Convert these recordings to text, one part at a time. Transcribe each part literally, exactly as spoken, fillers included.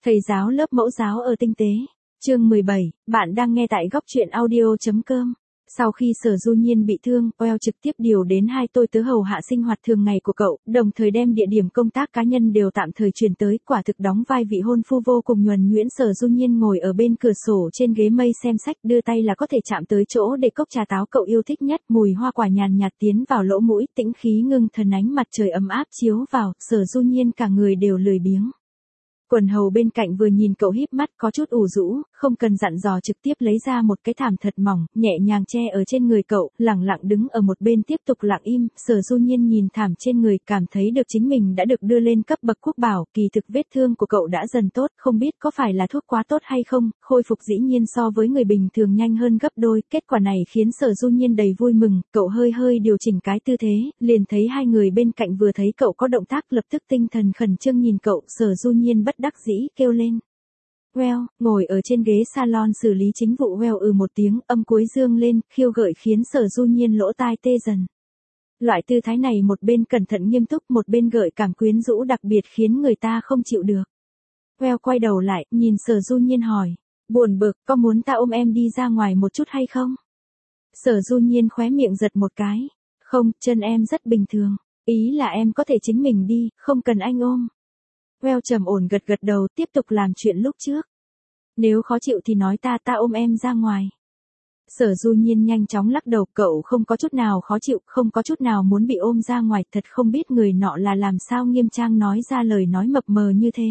Thầy giáo lớp mẫu giáo ở tinh tế. Chương mười bảy, bạn đang nghe tại góc truyện audio.com. Sau khi Sở Du Nhiên bị thương, Well trực tiếp điều đến hai tôi tớ hầu hạ sinh hoạt thường ngày của cậu, đồng thời đem địa điểm công tác cá nhân đều tạm thời chuyển tới, quả thực đóng vai vị hôn phu vô cùng nhuần nhuyễn. Sở Du Nhiên ngồi ở bên cửa sổ trên ghế mây xem sách, đưa tay là có thể chạm tới chỗ để cốc trà táo cậu yêu thích nhất, mùi hoa quả nhàn nhạt tiến vào lỗ mũi, tĩnh khí ngưng thần, ánh mặt trời ấm áp chiếu vào, Sở Du Nhiên cả người đều lười biếng. Quần hầu bên cạnh vừa nhìn cậu híp mắt có chút ủ rũ, không cần dặn dò trực tiếp lấy ra một cái thảm thật mỏng, nhẹ nhàng che ở trên người cậu, lẳng lặng đứng ở một bên tiếp tục lặng im. Sở Du Nhiên nhìn thảm trên người, cảm thấy được chính mình đã được đưa lên cấp bậc quốc bảo, kỳ thực vết thương của cậu đã dần tốt, không biết có phải là thuốc quá tốt hay không, khôi phục dĩ nhiên so với người bình thường nhanh hơn gấp đôi, kết quả này khiến Sở Du Nhiên đầy vui mừng, cậu hơi hơi điều chỉnh cái tư thế, liền thấy hai người bên cạnh vừa thấy cậu có động tác lập tức tinh thần khẩn trương nhìn cậu, Sở Du Nhiên bất đắc dĩ kêu lên. Well, ngồi ở trên ghế salon xử lý chính vụ. Well ừ một tiếng, âm cuối dương lên, khiêu gợi khiến Sở Du Nhiên lỗ tai tê dần. Loại tư thái này một bên cẩn thận nghiêm túc, một bên gợi cảm quyến rũ đặc biệt khiến người ta không chịu được. Well quay đầu lại, nhìn Sở Du Nhiên hỏi, buồn bực, có muốn ta ôm em đi ra ngoài một chút hay không? Sở Du Nhiên khóe miệng giật một cái, không, chân em rất bình thường, ý là em có thể chính mình đi, không cần anh ôm. Well trầm ổn gật gật đầu, tiếp tục làm chuyện lúc trước. Nếu khó chịu thì nói ta ta ôm em ra ngoài. Sở Du Nhiên nhanh chóng lắc đầu, cậu không có chút nào khó chịu, không có chút nào muốn bị ôm ra ngoài, thật không biết người nọ là làm sao nghiêm trang nói ra lời nói mập mờ như thế.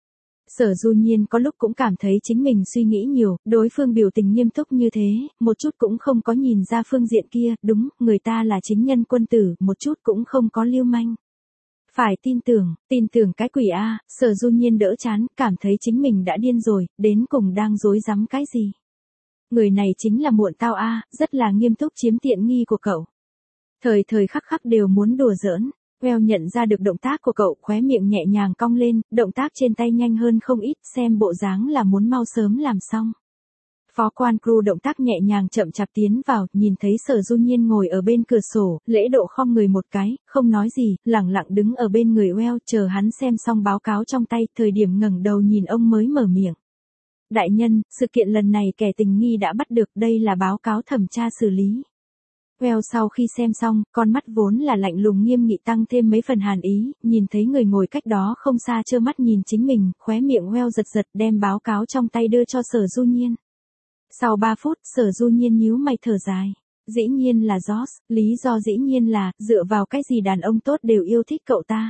Sở Du Nhiên có lúc cũng cảm thấy chính mình suy nghĩ nhiều, đối phương biểu tình nghiêm túc như thế, một chút cũng không có nhìn ra phương diện kia, đúng, người ta là chính nhân quân tử, một chút cũng không có lưu manh. Phải tin tưởng, tin tưởng cái quỷ a. Sở Du Nhiên đỡ chán, cảm thấy chính mình đã điên rồi, đến cùng đang dối rắm cái gì. Người này chính là muộn tao a, rất là nghiêm túc chiếm tiện nghi của cậu. Thời thời khắc khắc đều muốn đùa giỡn. Well nhận ra được động tác của cậu, khóe miệng nhẹ nhàng cong lên, động tác trên tay nhanh hơn không ít, xem bộ dáng là muốn mau sớm làm xong. Phó quan crew động tác nhẹ nhàng chậm chạp tiến vào, nhìn thấy Sở Du Nhiên ngồi ở bên cửa sổ, lễ độ khom người một cái, không nói gì, lẳng lặng đứng ở bên người Well, chờ hắn xem xong báo cáo trong tay, thời điểm ngẩng đầu nhìn ông mới mở miệng. Đại nhân, sự kiện lần này kẻ tình nghi đã bắt được, đây là báo cáo thẩm tra xử lý. Well sau khi xem xong, con mắt vốn là lạnh lùng nghiêm nghị tăng thêm mấy phần hàn ý, nhìn thấy người ngồi cách đó không xa trơ mắt nhìn chính mình, khóe miệng Well giật giật đem báo cáo trong tay đưa cho Sở Du Nhiên. Sau ba phút, Sở Du Nhiên nhíu mày thở dài. Dĩ nhiên là Josh, lý do dĩ nhiên là, dựa vào cái gì đàn ông tốt đều yêu thích cậu ta.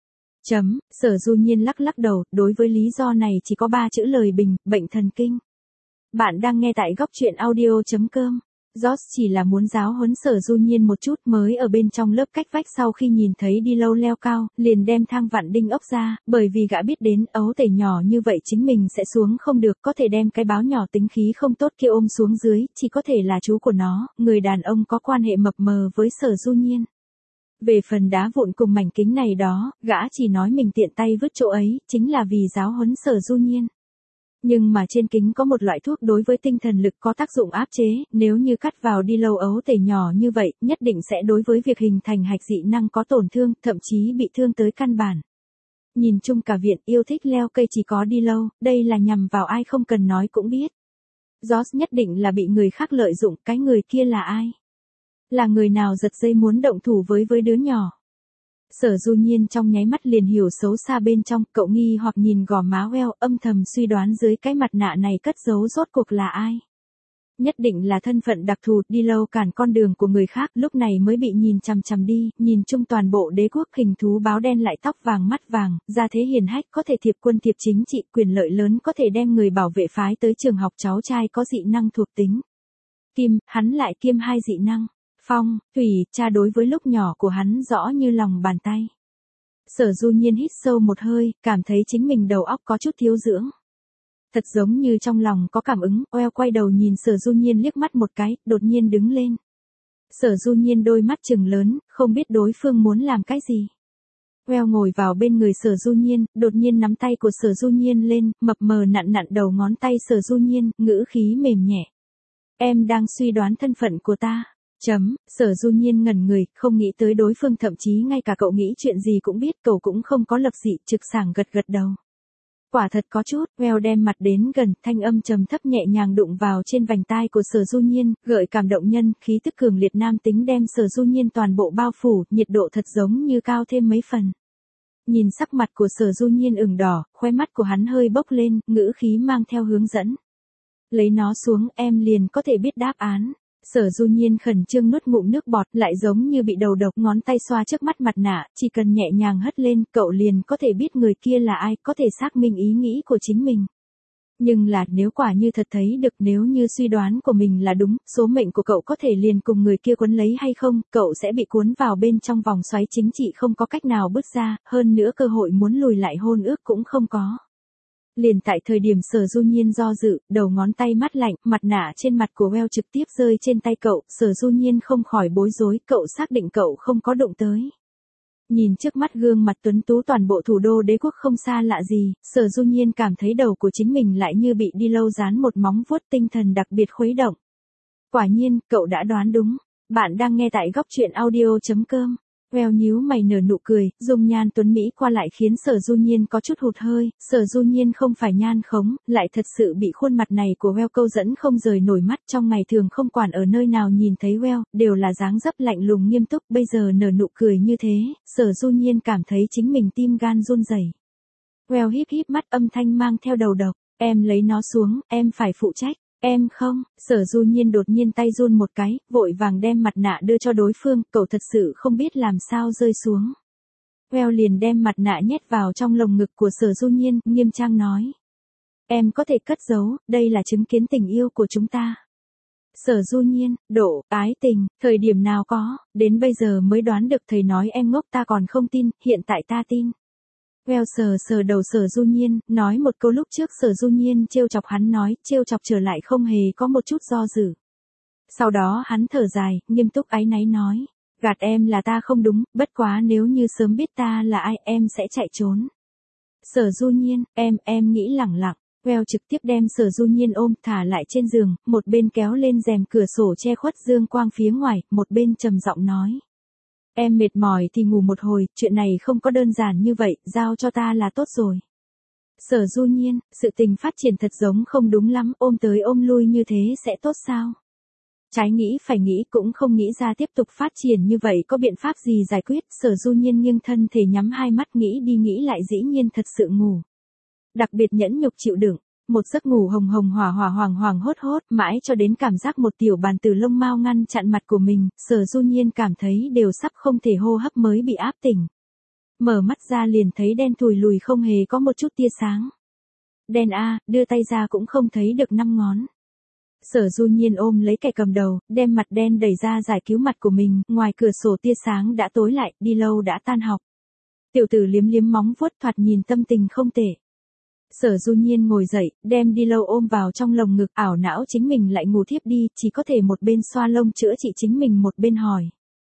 Chấm, Sở Du Nhiên lắc lắc đầu, đối với lý do này chỉ có ba chữ lời bình, bệnh thần kinh. Bạn đang nghe tại góc truyện audio.com. Josh chỉ là muốn giáo huấn Sở Du Nhiên một chút, mới ở bên trong lớp cách vách sau khi nhìn thấy đi lâu leo cao, liền đem thang vặn đinh ốc ra, bởi vì gã biết đến ấu tể nhỏ như vậy chính mình sẽ xuống không được, có thể đem cái báo nhỏ tính khí không tốt kia ôm xuống dưới, chỉ có thể là chú của nó, người đàn ông có quan hệ mập mờ với Sở Du Nhiên. Về phần đá vụn cùng mảnh kính này đó, gã chỉ nói mình tiện tay vứt chỗ ấy, chính là vì giáo huấn Sở Du Nhiên. Nhưng mà trên kính có một loại thuốc đối với tinh thần lực có tác dụng áp chế, nếu như cắt vào đi lâu ấu tể nhỏ như vậy, nhất định sẽ đối với việc hình thành hạch dị năng có tổn thương, thậm chí bị thương tới căn bản. Nhìn chung cả viện yêu thích leo cây chỉ có đi lâu, đây là nhằm vào ai không cần nói cũng biết. Josh nhất định là bị người khác lợi dụng, cái người kia là ai? Là người nào giật dây muốn động thủ với với đứa nhỏ? Sở Du Nhiên trong nháy mắt liền hiểu xấu xa bên trong, cậu nghi hoặc nhìn gò má Well, âm thầm suy đoán dưới cái mặt nạ này cất giấu rốt cuộc là ai. Nhất định là thân phận đặc thù, đi lâu cản con đường của người khác, lúc này mới bị nhìn chằm chằm đi, nhìn chung toàn bộ đế quốc hình thú báo đen lại tóc vàng mắt vàng, ra thế hiền hách, có thể thiệp quân thiệp chính trị, quyền lợi lớn, có thể đem người bảo vệ phái tới trường học, cháu trai có dị năng thuộc tính. Kim, hắn lại kiêm hai dị năng. Phong, Thủy, cha đối với lúc nhỏ của hắn rõ như lòng bàn tay. Sở Du Nhiên hít sâu một hơi, cảm thấy chính mình đầu óc có chút thiếu dưỡng. Thật giống như trong lòng có cảm ứng, Well quay đầu nhìn Sở Du Nhiên liếc mắt một cái, đột nhiên đứng lên. Sở Du Nhiên đôi mắt trừng lớn, không biết đối phương muốn làm cái gì. Well ngồi vào bên người Sở Du Nhiên, đột nhiên nắm tay của Sở Du Nhiên lên, mập mờ nặn nặn đầu ngón tay Sở Du Nhiên, ngữ khí mềm nhẹ. Em đang suy đoán thân phận của ta. Chấm, Sở Du Nhiên ngẩn người, không nghĩ tới đối phương thậm chí ngay cả cậu nghĩ chuyện gì cũng biết, cậu cũng không có lập dị, trực sảng gật gật đầu. Quả thật có chút, Well đem mặt đến gần, thanh âm trầm thấp nhẹ nhàng đụng vào trên vành tai của Sở Du Nhiên, gợi cảm động nhân, khí tức cường liệt nam tính đem Sở Du Nhiên toàn bộ bao phủ, nhiệt độ thật giống như cao thêm mấy phần. Nhìn sắc mặt của Sở Du Nhiên ửng đỏ, khóe mắt của hắn hơi bốc lên, ngữ khí mang theo hướng dẫn. Lấy nó xuống, em liền có thể biết đáp án. Sở Du Nhiên khẩn trương nuốt ngụm nước bọt, lại giống như bị đầu độc, ngón tay xoa trước mắt mặt nạ, chỉ cần nhẹ nhàng hất lên, cậu liền có thể biết người kia là ai, có thể xác minh ý nghĩ của chính mình. Nhưng là, nếu quả như thật thấy được, nếu như suy đoán của mình là đúng, số mệnh của cậu có thể liền cùng người kia quấn lấy hay không, cậu sẽ bị cuốn vào bên trong vòng xoáy chính trị không có cách nào bước ra, hơn nữa cơ hội muốn lùi lại hôn ước cũng không có. Liền tại thời điểm Sở Du Nhiên do dự, đầu ngón tay mát lạnh, mặt nạ trên mặt của Well trực tiếp rơi trên tay cậu, Sở Du Nhiên không khỏi bối rối, cậu xác định cậu không có đụng tới. Nhìn trước mắt gương mặt tuấn tú toàn bộ thủ đô đế quốc không xa lạ gì, Sở Du Nhiên cảm thấy đầu của chính mình lại như bị đi lâu dán một móng vuốt, tinh thần đặc biệt khuấy động. Quả nhiên, cậu đã đoán đúng. Bạn đang nghe tại góc truyện audio chấm com. Well nhíu mày nở nụ cười, dung nhan tuấn Mỹ qua lại khiến Sở Du Nhiên có chút hụt hơi, Sở Du Nhiên không phải nhan khống, lại thật sự bị khuôn mặt này của Well câu dẫn không rời nổi mắt, trong ngày thường không quản ở nơi nào nhìn thấy Well, đều là dáng dấp lạnh lùng nghiêm túc, bây giờ nở nụ cười như thế, Sở Du Nhiên cảm thấy chính mình tim gan run rẩy. Well híp híp mắt, âm thanh mang theo đầu độc, em lấy nó xuống, em phải phụ trách. Em không, Sở Du Nhiên đột nhiên tay run một cái, vội vàng đem mặt nạ đưa cho đối phương, cậu thật sự không biết làm sao rơi xuống. Well liền đem mặt nạ nhét vào trong lồng ngực của Sở Du Nhiên, nghiêm trang nói. Em có thể cất giấu, đây là chứng kiến tình yêu của chúng ta. Sở Du Nhiên, độ, ái tình, thời điểm nào có, đến bây giờ mới đoán được thầy nói em ngốc ta còn không tin, hiện tại ta tin. Well sờ sờ đầu Sở Du Nhiên, nói một câu lúc trước Sở Du Nhiên trêu chọc hắn nói, trêu chọc trở lại không hề có một chút do dự. Sau đó hắn thở dài, nghiêm túc áy náy nói, gạt em là ta không đúng, bất quá nếu như sớm biết ta là ai em sẽ chạy trốn. Sở Du Nhiên, em, em nghĩ lẳng lặng. Well trực tiếp đem Sở Du Nhiên ôm thả lại trên giường, một bên kéo lên rèm cửa sổ che khuất dương quang phía ngoài, một bên trầm giọng nói. Em mệt mỏi thì ngủ một hồi, chuyện này không có đơn giản như vậy, giao cho ta là tốt rồi. Sở Du Nhiên, sự tình phát triển thật giống không đúng lắm, ôm tới ôm lui như thế sẽ tốt sao? Trái nghĩ phải nghĩ cũng không nghĩ ra tiếp tục phát triển như vậy có biện pháp gì giải quyết, Sở Du Nhiên nghiêng thân thể nhắm hai mắt nghĩ đi nghĩ lại dĩ nhiên thật sự ngủ. Đặc biệt nhẫn nhục chịu đựng. Một giấc ngủ hồng hồng hỏa hỏa hoàng hoàng hốt hốt, mãi cho đến cảm giác một tiểu bàn từ lông mao ngăn chặn mặt của mình, Sở Du Nhiên cảm thấy đều sắp không thể hô hấp mới bị áp tỉnh. Mở mắt ra liền thấy đen thùi lùi không hề có một chút tia sáng. Đen a, đưa tay ra cũng không thấy được năm ngón. Sở Du Nhiên ôm lấy kẻ cầm đầu, đem mặt đen đẩy ra giải cứu mặt của mình, ngoài cửa sổ tia sáng đã tối lại, đi lâu đã tan học. Tiểu tử liếm liếm móng vuốt thoạt nhìn tâm tình không tệ. Sở Du Nhiên ngồi dậy, đem đi lâu ôm vào trong lồng ngực, ảo não chính mình lại ngủ thiếp đi, chỉ có thể một bên xoa lông chữa trị chính mình một bên hỏi.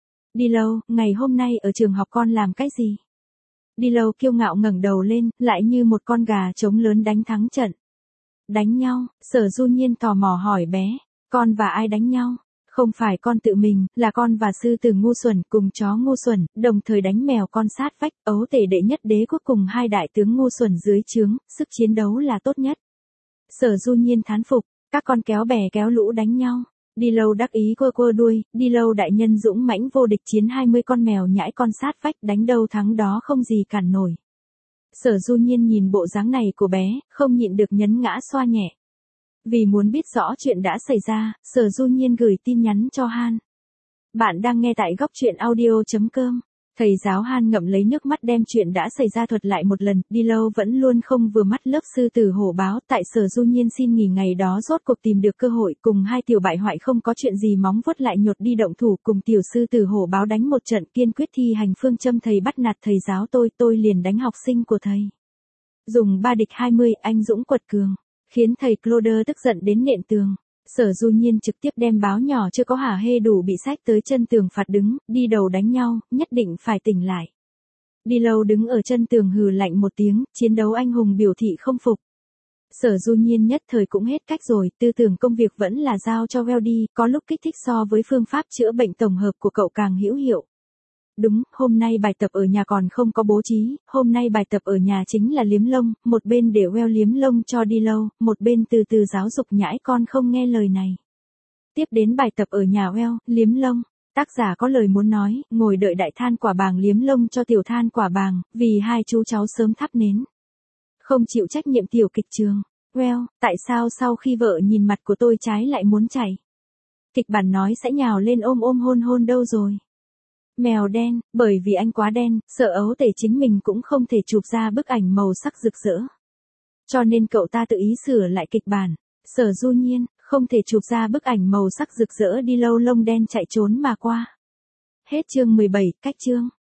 Đi lâu, ngày hôm nay ở trường học con làm cái gì? Đi lâu kiêu ngạo ngẩng đầu lên, lại như một con gà trống lớn đánh thắng trận. Đánh nhau, Sở Du Nhiên tò mò hỏi bé, con và ai đánh nhau? Không phải con tự mình, là con và sư tử ngu xuẩn cùng chó ngu xuẩn, đồng thời đánh mèo con sát vách, ấu tể đệ nhất đế quốc cùng hai đại tướng ngu xuẩn dưới trướng, sức chiến đấu là tốt nhất. Sở Du Nhiên thán phục, các con kéo bè kéo lũ đánh nhau. Đi lâu đắc ý quơ quơ đuôi, đi lâu đại nhân dũng mãnh vô địch chiến hai mươi con mèo nhãi con sát vách, đánh đâu thắng đó không gì cản nổi. Sở Du Nhiên nhìn bộ dáng này của bé, không nhịn được nhấn ngã xoa nhẹ. Vì muốn biết rõ chuyện đã xảy ra, Sở Du Nhiên gửi tin nhắn cho Han. Bạn đang nghe tại góc truyện audio chấm com. Thầy giáo Han ngậm lấy nước mắt đem chuyện đã xảy ra thuật lại một lần, đi lâu vẫn luôn không vừa mắt lớp sư tử hổ báo, tại Sở Du Nhiên xin nghỉ ngày đó rốt cuộc tìm được cơ hội, cùng hai tiểu bại hoại không có chuyện gì móng vuốt lại nhột đi động thủ cùng tiểu sư tử hổ báo đánh một trận, kiên quyết thi hành phương châm thầy bắt nạt thầy giáo tôi, tôi liền đánh học sinh của thầy. Dùng ba địch hai mươi, anh dũng quật cường, khiến thầy Cloder tức giận đến nện tường. Sở Du Nhiên trực tiếp đem báo nhỏ chưa có hả hê đủ bị sách tới chân tường phạt đứng, đi đầu đánh nhau, nhất định phải tỉnh lại. Đi lâu đứng ở chân tường hừ lạnh một tiếng, chiến đấu anh hùng biểu thị không phục. Sở Du Nhiên nhất thời cũng hết cách rồi, tư tưởng công việc vẫn là giao cho Well đi, có lúc kích thích so với phương pháp chữa bệnh tổng hợp của cậu càng hữu hiệu. Đúng, hôm nay bài tập ở nhà còn không có bố trí, hôm nay bài tập ở nhà chính là liếm lông, một bên để Well liếm lông cho đi lâu, một bên từ từ giáo dục nhãi con không nghe lời này. Tiếp đến bài tập ở nhà Well, liếm lông. Tác giả có lời muốn nói, ngồi đợi đại than quả bàng liếm lông cho tiểu than quả bàng, vì hai chú cháu sớm thắp nến. Không chịu trách nhiệm tiểu kịch trường. Well, tại sao sau khi vợ nhìn mặt của tôi trái lại muốn chảy? Kịch bản nói sẽ nhào lên ôm ôm hôn hôn đâu rồi? Mèo đen, bởi vì anh quá đen, sợ ấu tể chính mình cũng không thể chụp ra bức ảnh màu sắc rực rỡ. Cho nên cậu ta tự ý sửa lại kịch bản. Sở Du Nhiên, không thể chụp ra bức ảnh màu sắc rực rỡ đi lâu lông đen chạy trốn mà qua. Hết chương mười bảy, cách chương.